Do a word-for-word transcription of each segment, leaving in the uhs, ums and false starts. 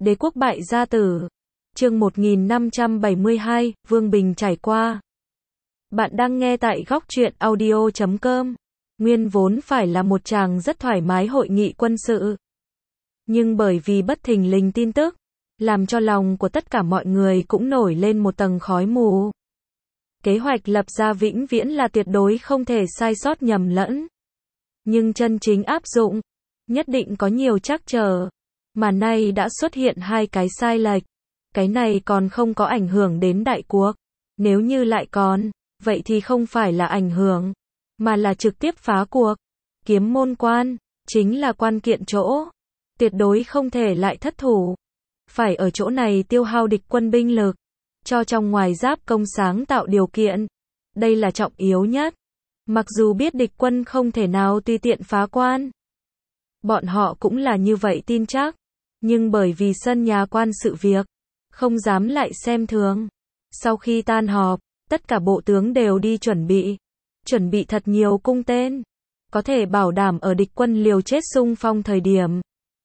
Đế quốc bại gia tử. Chương một nghìn năm trăm bảy mươi hai, Vương Bình trải qua. Bạn đang nghe tại góc truyện audio chấm com. Nguyên vốn phải là một chàng rất thoải mái hội nghị quân sự. Nhưng bởi vì bất thình lình tin tức, làm cho lòng của tất cả mọi người cũng nổi lên một tầng khói mù. Kế hoạch lập ra vĩnh viễn là tuyệt đối không thể sai sót nhầm lẫn. Nhưng chân chính áp dụng, nhất định có nhiều trắc trở. Mà nay đã xuất hiện hai cái sai lệch. Cái này còn không có ảnh hưởng đến đại cuộc. Nếu như lại còn, vậy thì không phải là ảnh hưởng, mà là trực tiếp phá cuộc. Kiếm môn quan, chính là quan kiện chỗ. Tuyệt đối không thể lại thất thủ. Phải ở chỗ này tiêu hao địch quân binh lực, cho trong ngoài giáp công sáng tạo điều kiện. Đây là trọng yếu nhất. Mặc dù biết địch quân không thể nào tùy tiện phá quan. Bọn họ cũng là như vậy tin chắc. Nhưng bởi vì sân nhà quan sự việc, không dám lại xem thường. Sau khi tan họp, tất cả bộ tướng đều đi chuẩn bị. Chuẩn bị thật nhiều cung tên. Có thể bảo đảm ở địch quân liều chết xung phong thời điểm.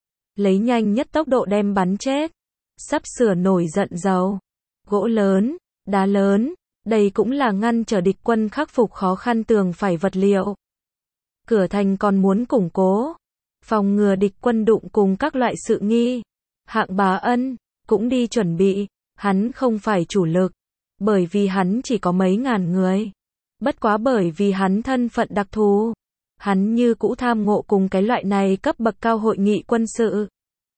Lấy nhanh nhất tốc độ đem bắn chết. Sắp sửa nổi giận dầu. Gỗ lớn, đá lớn. Đây cũng là ngăn trở địch quân khắc phục khó khăn tường phải vật liệu. Cửa thành còn muốn củng cố. Phòng ngừa địch quân đụng cùng các loại sự nghi. Hạng Bá Ân cũng đi chuẩn bị. Hắn không phải chủ lực. Bởi vì hắn chỉ có mấy ngàn người. Bất quá bởi vì hắn thân phận đặc thù. Hắn như cũ tham ngộ cùng cái loại này cấp bậc cao hội nghị quân sự.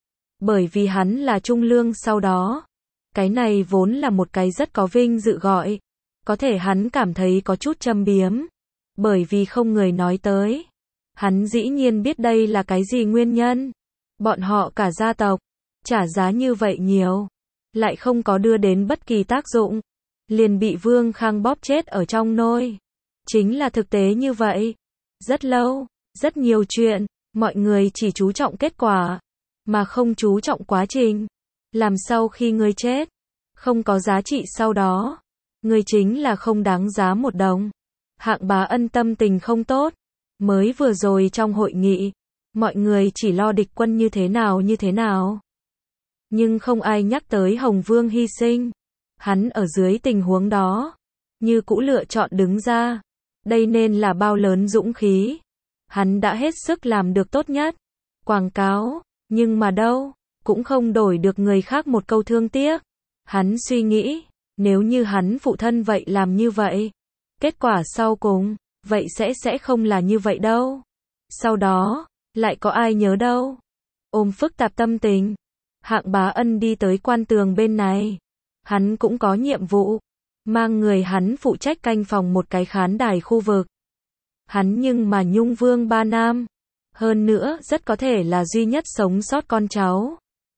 Bởi vì hắn là trung lương sau đó. Cái này vốn là một cái rất có vinh dự gọi. Có thể hắn cảm thấy có chút châm biếm. Bởi vì không người nói tới. Hắn dĩ nhiên biết đây là cái gì nguyên nhân. Bọn họ cả gia tộc, trả giá như vậy nhiều. Lại không có đưa đến bất kỳ tác dụng. Liền bị Vương Khang bóp chết ở trong nôi. Chính là thực tế như vậy. Rất lâu, rất nhiều chuyện, mọi người chỉ chú trọng kết quả. Mà không chú trọng quá trình. Làm sau khi người chết, không có giá trị sau đó. Người chính là không đáng giá một đồng. Hạng Bá Ân tâm tình không tốt. Mới vừa rồi trong hội nghị, mọi người chỉ lo địch quân như thế nào như thế nào. Nhưng không ai nhắc tới Hồng Vương hy sinh. Hắn ở dưới tình huống đó, như cũ lựa chọn đứng ra. Đây nên là bao lớn dũng khí. Hắn đã hết sức làm được tốt nhất. Quảng cáo, nhưng mà đâu, cũng không đổi được người khác một câu thương tiếc. Hắn suy nghĩ, nếu như hắn phụ thân vậy làm như vậy, kết quả sau cùng, vậy sẽ sẽ không là như vậy đâu. Sau đó, lại có ai nhớ đâu. Ôm phức tạp tâm tình, Hạng Bá Ân đi tới quan tường bên này. Hắn cũng có nhiệm vụ, mang người hắn phụ trách canh phòng một cái khán đài khu vực. Hắn nhưng mà Nhung Vương ba nam. Hơn nữa, rất có thể là duy nhất sống sót con cháu.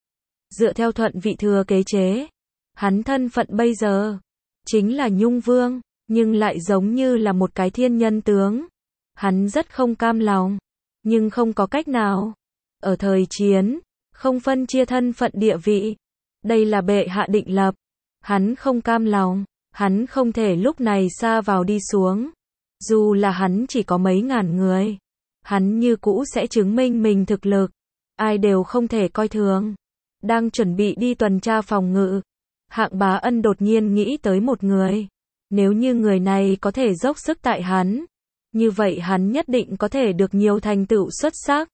Dựa theo thuận vị thừa kế chế, hắn thân phận bây giờ, chính là Nhung Vương, nhưng lại giống như là một cái thiên nhân tướng. Hắn rất không cam lòng, nhưng không có cách nào. Ở thời chiến, không phân chia thân phận địa vị. Đây là bệ hạ định lập. Hắn không cam lòng, hắn không thể lúc này sa vào đi xuống. Dù là hắn chỉ có mấy ngàn người, hắn như cũ sẽ chứng minh mình thực lực. Ai đều không thể coi thường. Đang chuẩn bị đi tuần tra phòng ngự, Hạng Bá Ân đột nhiên nghĩ tới một người. Nếu như người này có thể dốc sức tại hắn, như vậy hắn nhất định có thể được nhiều thành tựu xuất sắc.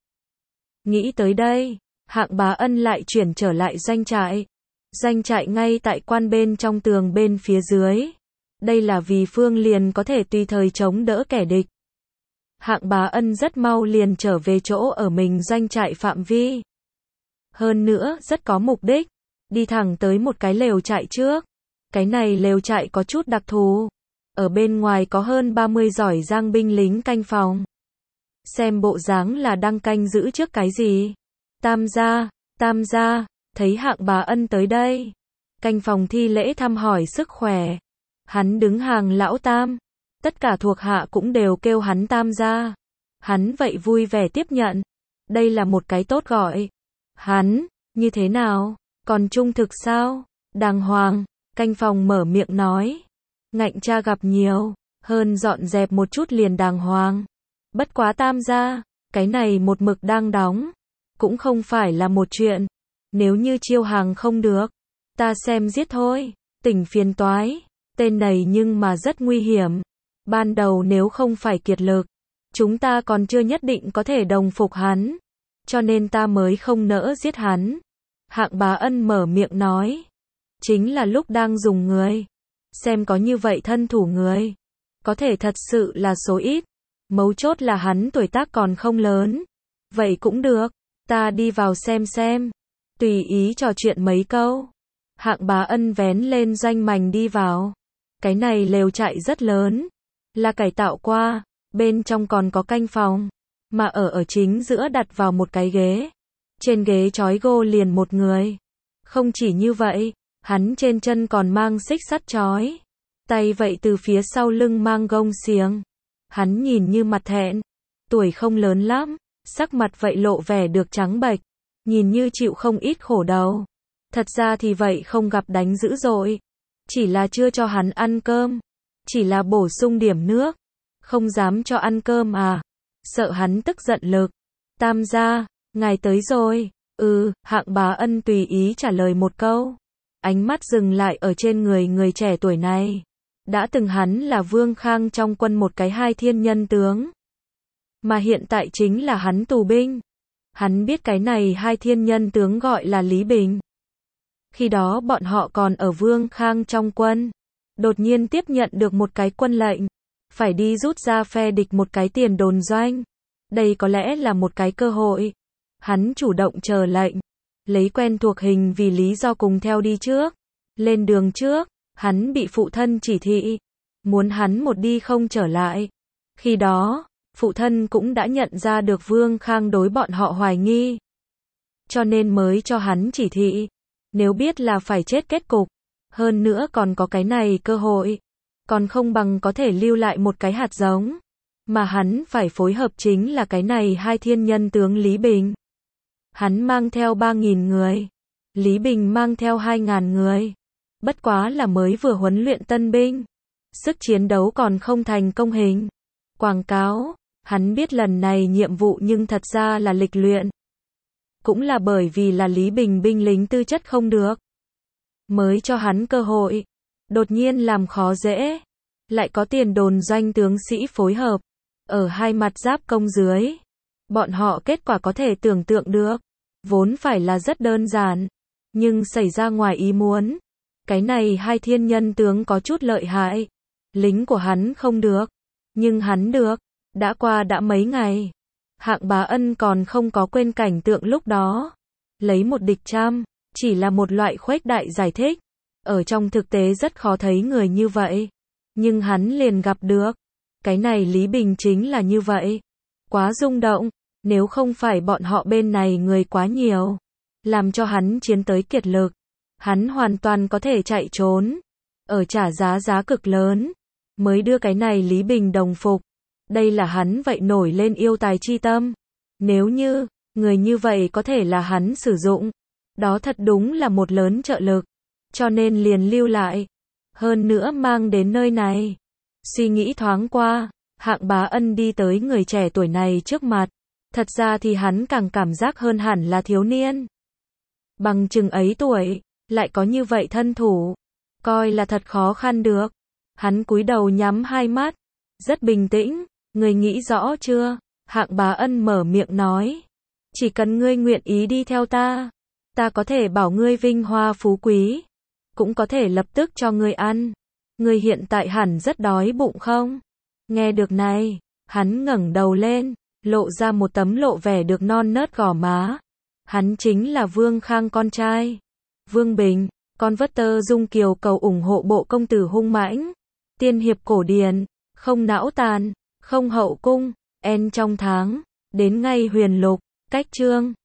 Nghĩ tới đây, Hạng Bá Ân lại chuyển trở lại doanh trại. Doanh trại ngay tại quan bên trong tường bên phía dưới. Đây là vì Phương liền có thể tùy thời chống đỡ kẻ địch. Hạng Bá Ân rất mau liền trở về chỗ ở mình doanh trại phạm vi. Hơn nữa, rất có mục đích. Đi thẳng tới một cái lều trại trước. Cái này lều trại có chút đặc thù. Ở bên ngoài có hơn ba mươi giỏi giang binh lính canh phòng. Xem bộ dáng là đang canh giữ trước cái gì. Tam gia, tam gia, thấy Hạng Bá Ân tới đây. Canh phòng thi lễ thăm hỏi sức khỏe. Hắn đứng hàng lão tam. Tất cả thuộc hạ cũng đều kêu hắn tam gia. Hắn vậy vui vẻ tiếp nhận. Đây là một cái tốt gọi. Hắn, như thế nào? Còn trung thực sao? Đàng hoàng, canh phòng mở miệng nói. Ngạnh cha gặp nhiều, hơn dọn dẹp một chút liền đàng hoàng. Bất quá tam gia, cái này một mực đang đóng. Cũng không phải là một chuyện. Nếu như chiêu hàng không được, ta xem giết thôi. Tỉnh phiền toái, tên này nhưng mà rất nguy hiểm. Ban đầu nếu không phải kiệt lực, chúng ta còn chưa nhất định có thể đồng phục hắn. Cho nên ta mới không nỡ giết hắn. Hạng Bá Ân mở miệng nói. Chính là lúc đang dùng người. Xem có như vậy thân thủ người. Có thể thật sự là số ít. Mấu chốt là hắn tuổi tác còn không lớn. Vậy cũng được. Ta đi vào xem xem. Tùy ý trò chuyện mấy câu. Hạng Bá Ân vén lên doanh mành đi vào. Cái này lều trại rất lớn. Là cải tạo qua. Bên trong còn có canh phòng. Mà ở ở chính giữa đặt vào một cái ghế. Trên ghế trói gô liền một người. Không chỉ như vậy, hắn trên chân còn mang xích sắt trói. Tay vậy từ phía sau lưng mang gông xiềng. Hắn nhìn như mặt thẹn. Tuổi không lớn lắm. Sắc mặt vậy lộ vẻ được trắng bệch. Nhìn như chịu không ít khổ đầu. Thật ra thì vậy không gặp đánh dữ dội. Chỉ là chưa cho hắn ăn cơm. Chỉ là bổ sung điểm nước. Không dám cho ăn cơm à. Sợ hắn tức giận lực. Tam gia, ngài tới rồi. Ừ, Hạng Bá Ân tùy ý trả lời một câu. Ánh mắt dừng lại ở trên người người trẻ tuổi này. Đã từng hắn là Vương Khang trong quân một cái hai thiên nhân tướng. Mà hiện tại chính là hắn tù binh. Hắn biết cái này hai thiên nhân tướng gọi là Lý Bình. Khi đó bọn họ còn ở Vương Khang trong quân. Đột nhiên tiếp nhận được một cái quân lệnh. Phải đi rút ra phe địch một cái tiền đồn doanh. Đây có lẽ là một cái cơ hội. Hắn chủ động chờ lệnh. Lấy quen thuộc hình vì lý do cùng theo đi trước. Lên đường trước, hắn bị phụ thân chỉ thị. Muốn hắn một đi không trở lại. Khi đó, phụ thân cũng đã nhận ra được Vương Khang đối bọn họ hoài nghi. Cho nên mới cho hắn chỉ thị. Nếu biết là phải chết kết cục. Hơn nữa còn có cái này cơ hội. Còn không bằng có thể lưu lại một cái hạt giống. Mà hắn phải phối hợp chính là cái này hai thiên nhân tướng Lý Bình. Hắn mang theo ba nghìn người. Lý Bình mang theo hai nghìn người. Bất quá là mới vừa huấn luyện tân binh. Sức chiến đấu còn không thành công hình. Quảng cáo. Hắn biết lần này nhiệm vụ nhưng thật ra là lịch luyện. Cũng là bởi vì là Lý Bình binh lính tư chất không được. Mới cho hắn cơ hội. Đột nhiên làm khó dễ. Lại có tiền đồn doanh tướng sĩ phối hợp. Ở hai mặt giáp công dưới. Bọn họ kết quả có thể tưởng tượng được. Vốn phải là rất đơn giản. Nhưng xảy ra ngoài ý muốn. Cái này hai thiên nhân tướng có chút lợi hại. Lính của hắn không được. Nhưng hắn được. Đã qua đã mấy ngày. Hạng Bá Ân còn không có quên cảnh tượng lúc đó. Lấy một địch trăm. Chỉ là một loại khuếch đại giải thích. Ở trong thực tế rất khó thấy người như vậy. Nhưng hắn liền gặp được. Cái này Lý Bình chính là như vậy. Quá rung động. Nếu không phải bọn họ bên này người quá nhiều. Làm cho hắn chiến tới kiệt lực. Hắn hoàn toàn có thể chạy trốn. Ở trả giá giá cực lớn. Mới đưa cái này Lý Bình đồng phục. Đây là hắn vậy nổi lên yêu tài chi tâm. Nếu như, người như vậy có thể là hắn sử dụng. Đó thật đúng là một lớn trợ lực. Cho nên liền lưu lại. Hơn nữa mang đến nơi này. Suy nghĩ thoáng qua. Hạng Bá Ân đi tới người trẻ tuổi này trước mặt. Thật ra thì hắn càng cảm giác hơn hẳn là thiếu niên. Bằng chừng ấy tuổi. Lại có như vậy thân thủ. Coi là thật khó khăn được. Hắn cúi đầu nhắm hai mắt. Rất bình tĩnh. Người nghĩ rõ chưa? Hạng Bá Ân mở miệng nói. Chỉ cần ngươi nguyện ý đi theo ta. Ta có thể bảo ngươi vinh hoa phú quý. Cũng có thể lập tức cho ngươi ăn. Ngươi hiện tại hẳn rất đói bụng không? Nghe được này. Hắn ngẩng đầu lên. Lộ ra một tấm lộ vẻ được non nớt gò má. Hắn chính là Vương Khang con trai. Vương Bình. Con vất tơ dung kiều cầu ủng hộ bộ công tử hung mãnh. Tiên hiệp cổ điển. Không não tàn. Không hậu cung. En trong tháng. Đến ngay huyền lục. Cách chương.